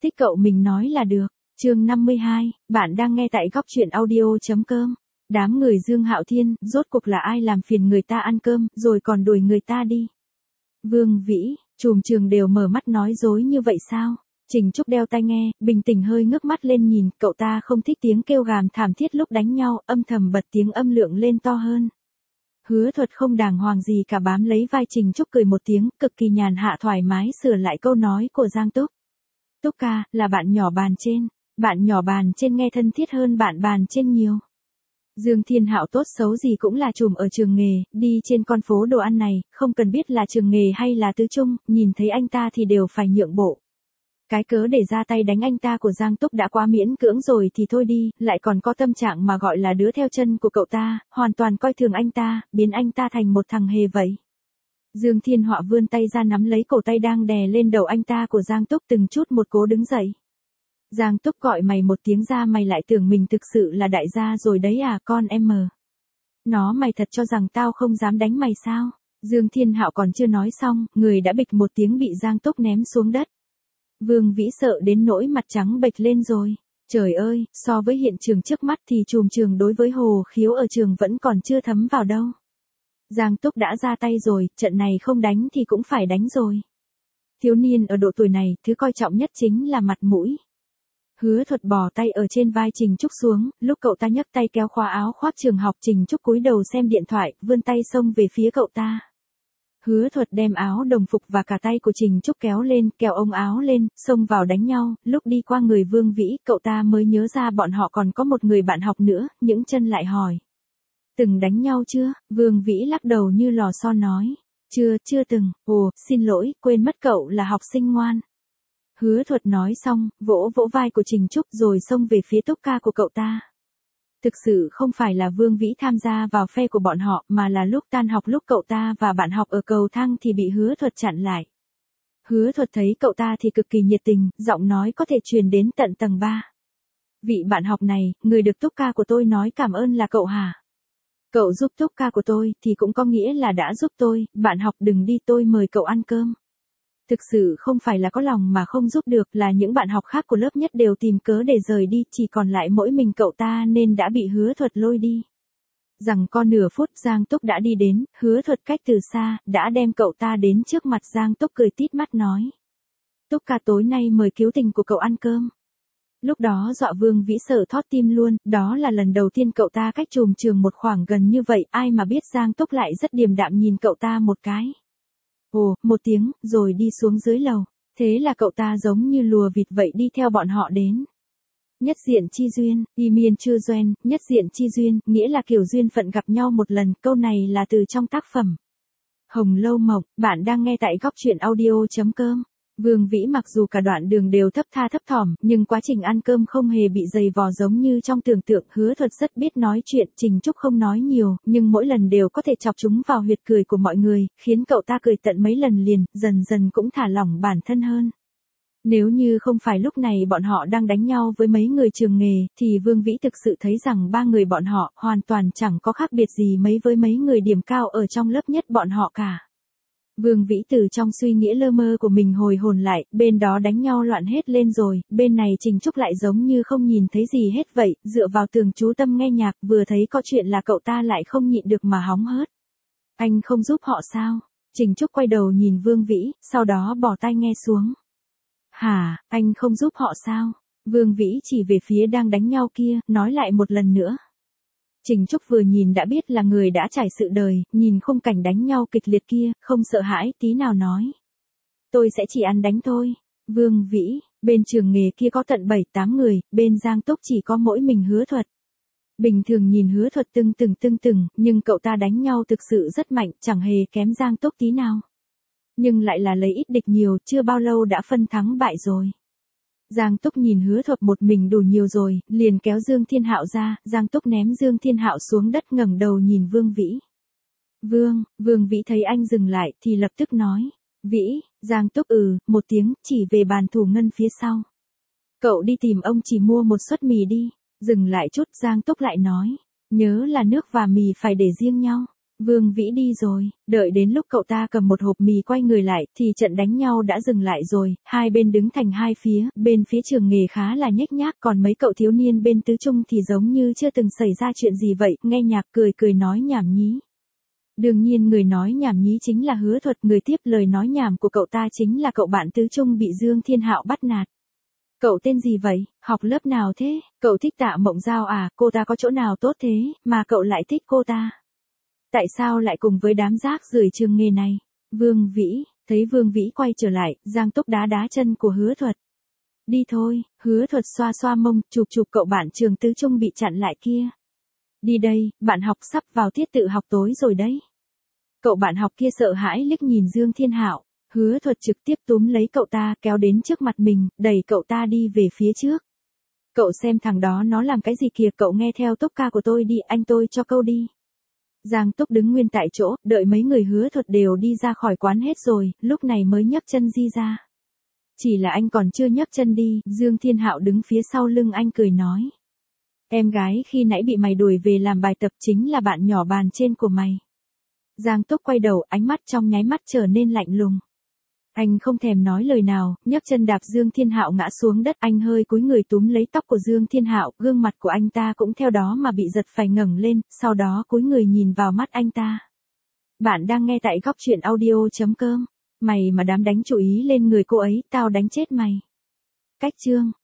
Thích cậu mình nói là được. Chương 52, bạn đang nghe tại góc truyện audio.com. Đám người Dương Hạo Thiên, rốt cuộc là ai làm phiền người ta ăn cơm, rồi còn đuổi người ta đi. Vương Vĩ, trùm trường đều mở mắt nói dối như vậy sao? Trình Trúc đeo tai nghe, bình tĩnh hơi ngước mắt lên nhìn, cậu ta không thích tiếng kêu gàm thảm thiết lúc đánh nhau, âm thầm bật tiếng âm lượng lên to hơn. Hứa Thuật không đàng hoàng gì cả bám lấy vai Trình Trúc cười một tiếng, cực kỳ nhàn hạ thoải mái sửa lại câu nói của Giang Túc. Túc ca, là bạn nhỏ bàn trên. Bạn nhỏ bàn trên nghe thân thiết hơn bạn bàn trên nhiều. Dương Thiên Hạo tốt xấu gì cũng là trùm ở trường nghề, đi trên con phố đồ ăn này, không cần biết là trường nghề hay là tứ trung, nhìn thấy anh ta thì đều phải nhượng bộ. Cái cớ để ra tay đánh anh ta của Giang Túc đã quá miễn cưỡng rồi thì thôi đi, lại còn có tâm trạng mà gọi là đứa theo chân của cậu ta, hoàn toàn coi thường anh ta, biến anh ta thành một thằng hề vậy. Dương Thiên Họa vươn tay ra nắm lấy cổ tay đang đè lên đầu anh ta của Giang Túc từng chút một cố đứng dậy. Giang Túc gọi mày một tiếng ra mày lại tưởng mình thực sự là đại gia rồi đấy à con em mờ. Nó mày thật cho rằng tao không dám đánh mày sao? Dương Thiên Hạo còn chưa nói xong, người đã bịch một tiếng bị Giang Túc ném xuống đất. Vương Vĩ sợ đến nỗi mặt trắng bệch lên rồi. Trời ơi, so với hiện trường trước mắt thì trùm trường đối với Hồ Khiếu ở trường vẫn còn chưa thấm vào đâu. Giang Túc đã ra tay rồi, trận này không đánh thì cũng phải đánh rồi. Thiếu niên ở độ tuổi này, thứ coi trọng nhất chính là mặt mũi. Hứa Thuật bò tay ở trên vai Trình Trúc xuống, lúc cậu ta nhấc tay kéo khóa áo khoác trường học Trình Trúc cúi đầu xem điện thoại, vươn tay xông về phía cậu ta. Hứa Thuật đem áo đồng phục và cả tay của Trình Trúc kéo lên, kéo ống áo lên, xông vào đánh nhau, lúc đi qua người Vương Vĩ, cậu ta mới nhớ ra bọn họ còn có một người bạn học nữa, những chân lại hỏi. Từng đánh nhau chưa? Vương Vĩ lắc đầu như lò xo nói. Chưa từng, ồ, xin lỗi, quên mất cậu là học sinh ngoan. Hứa Thuật nói xong, vỗ vỗ vai của Trình Trúc rồi xông về phía Túc ca của cậu ta. Thực sự không phải là Vương Vĩ tham gia vào phe của bọn họ mà là lúc tan học lúc cậu ta và bạn học ở cầu thang thì bị Hứa Thuật chặn lại. Hứa Thuật thấy cậu ta thì cực kỳ nhiệt tình, giọng nói có thể truyền đến tận tầng 3. Vị bạn học này, người được Túc ca của tôi nói cảm ơn là cậu hả? Cậu giúp Túc ca của tôi thì cũng có nghĩa là đã giúp tôi, bạn học đừng đi tôi mời cậu ăn cơm. Thực sự không phải là có lòng mà không giúp được là những bạn học khác của lớp nhất đều tìm cớ để rời đi, chỉ còn lại mỗi mình cậu ta nên đã bị Hứa Thuật lôi đi. Rằng có nửa phút Giang Túc đã đi đến, Hứa Thuật cách từ xa, đã đem cậu ta đến trước mặt Giang Túc cười tít mắt nói. Túc ca tối nay mời cứu tình của cậu ăn cơm. Lúc đó dọa Vương Vĩ sợ thót tim luôn, đó là lần đầu tiên cậu ta cách trùm trường một khoảng gần như vậy, ai mà biết Giang Túc lại rất điềm đạm nhìn cậu ta một cái. Ồ, một tiếng, rồi đi xuống dưới lầu. Thế là cậu ta giống như lùa vịt vậy đi theo bọn họ đến. Nhất diện chi duyên, y miên chưa duyên, nhất diện chi duyên, nghĩa là kiểu duyên phận gặp nhau một lần, câu này là từ trong tác phẩm Hồng Lâu Mộng, bạn đang nghe tại góc truyện audio.com. Vương Vĩ mặc dù cả đoạn đường đều thấp tha thấp thỏm, nhưng quá trình ăn cơm không hề bị dày vò giống như trong tưởng tượng. Hứa Thuật rất biết nói chuyện, Trình Trúc không nói nhiều, nhưng mỗi lần đều có thể chọc chúng vào huyệt cười của mọi người, khiến cậu ta cười tận mấy lần liền, dần dần cũng thả lỏng bản thân hơn. Nếu như không phải lúc này bọn họ đang đánh nhau với mấy người trường nghề, thì Vương Vĩ thực sự thấy rằng ba người bọn họ hoàn toàn chẳng có khác biệt gì mấy với mấy người điểm cao ở trong lớp nhất bọn họ cả. Vương Vĩ từ trong suy nghĩ lơ mơ của mình hồi hồn lại, bên đó đánh nhau loạn hết lên rồi, bên này Trình Trúc lại giống như không nhìn thấy gì hết vậy, dựa vào tường chú tâm nghe nhạc, vừa thấy có chuyện là cậu ta lại không nhịn được mà hóng hớt. Anh không giúp họ sao? Trình Trúc quay đầu nhìn Vương Vĩ, sau đó bỏ tai nghe xuống. Hả, anh không giúp họ sao? Vương Vĩ chỉ về phía đang đánh nhau kia, nói lại một lần nữa. Trình Trúc vừa nhìn đã biết là người đã trải sự đời, nhìn khung cảnh đánh nhau kịch liệt kia, không sợ hãi tí nào nói. Tôi sẽ chỉ ăn đánh thôi. Vương Vĩ, bên trường nghề kia có tận 7-8 người, bên Giang Túc chỉ có mỗi mình Hứa Thuật. Bình thường nhìn Hứa Thuật tưng từng, nhưng cậu ta đánh nhau thực sự rất mạnh, chẳng hề kém Giang Túc tí nào. Nhưng lại là lấy ít địch nhiều, chưa bao lâu đã phân thắng bại rồi. Giang Túc nhìn Hứa Thuật một mình đủ nhiều rồi, liền kéo Dương Thiên Hạo ra, Giang Túc ném Dương Thiên Hạo xuống đất ngẩng đầu nhìn Vương Vĩ. Vương Vĩ thấy anh dừng lại thì lập tức nói. Vĩ, Giang Túc một tiếng, chỉ về bàn thủ ngân phía sau. Cậu đi tìm ông chỉ mua một suất mì đi. Dừng lại chút Giang Túc lại nói. Nhớ là nước và mì phải để riêng nhau. Vương Vĩ đi rồi, đợi đến lúc cậu ta cầm một hộp mì quay người lại thì trận đánh nhau đã dừng lại rồi, hai bên đứng thành hai phía, bên phía Trường Nghề khá là nhếch nhác, còn mấy cậu thiếu niên bên tứ trung thì giống như chưa từng xảy ra chuyện gì vậy, nghe nhạc cười cười nói nhảm nhí. Đương nhiên người nói nhảm nhí chính là Hứa Thuật, người tiếp lời nói nhảm của cậu ta chính là cậu bạn tứ trung bị Dương Thiên Hạo bắt nạt. Cậu tên gì vậy, học lớp nào thế, cậu thích Tạ Mộng Giao à, cô ta có chỗ nào tốt thế, mà cậu lại thích cô ta? Tại sao lại cùng với đám rác rưởi Trường Nghề này? Vương Vĩ, thấy Vương Vĩ quay trở lại, Giang Túc đá đá chân của Hứa Thuật. Đi thôi, Hứa Thuật xoa xoa mông, chụp chụp cậu bạn trường tứ trung bị chặn lại kia. Đi đây, bạn học sắp vào tiết tự học tối rồi đấy. Cậu bạn học kia sợ hãi liếc nhìn Dương Thiên Hạo, Hứa Thuật trực tiếp túm lấy cậu ta kéo đến trước mặt mình, đẩy cậu ta đi về phía trước. Cậu xem thằng đó nó làm cái gì kìa, cậu nghe theo tốc ca của tôi đi, anh tôi cho câu đi. Giang Túc đứng nguyên tại chỗ, đợi mấy người Hứa Thuật đều đi ra khỏi quán hết rồi, lúc này mới nhấc chân di ra. Chỉ là anh còn chưa nhấc chân đi, Dương Thiên Hạo đứng phía sau lưng anh cười nói. Em gái khi nãy bị mày đuổi về làm bài tập chính là bạn nhỏ bàn trên của mày. Giang Túc quay đầu, ánh mắt trong nháy mắt trở nên lạnh lùng. Anh không thèm nói lời nào, nhấc chân đạp Dương Thiên Hạo ngã xuống đất, anh hơi cúi người túm lấy tóc của Dương Thiên Hạo, gương mặt của anh ta cũng theo đó mà bị giật phải ngẩng lên, sau đó cúi người nhìn vào mắt anh ta. Bạn đang nghe tại góc truyện audio.com. Mày mà dám đánh chú ý lên người cô ấy, tao đánh chết mày. Cách chương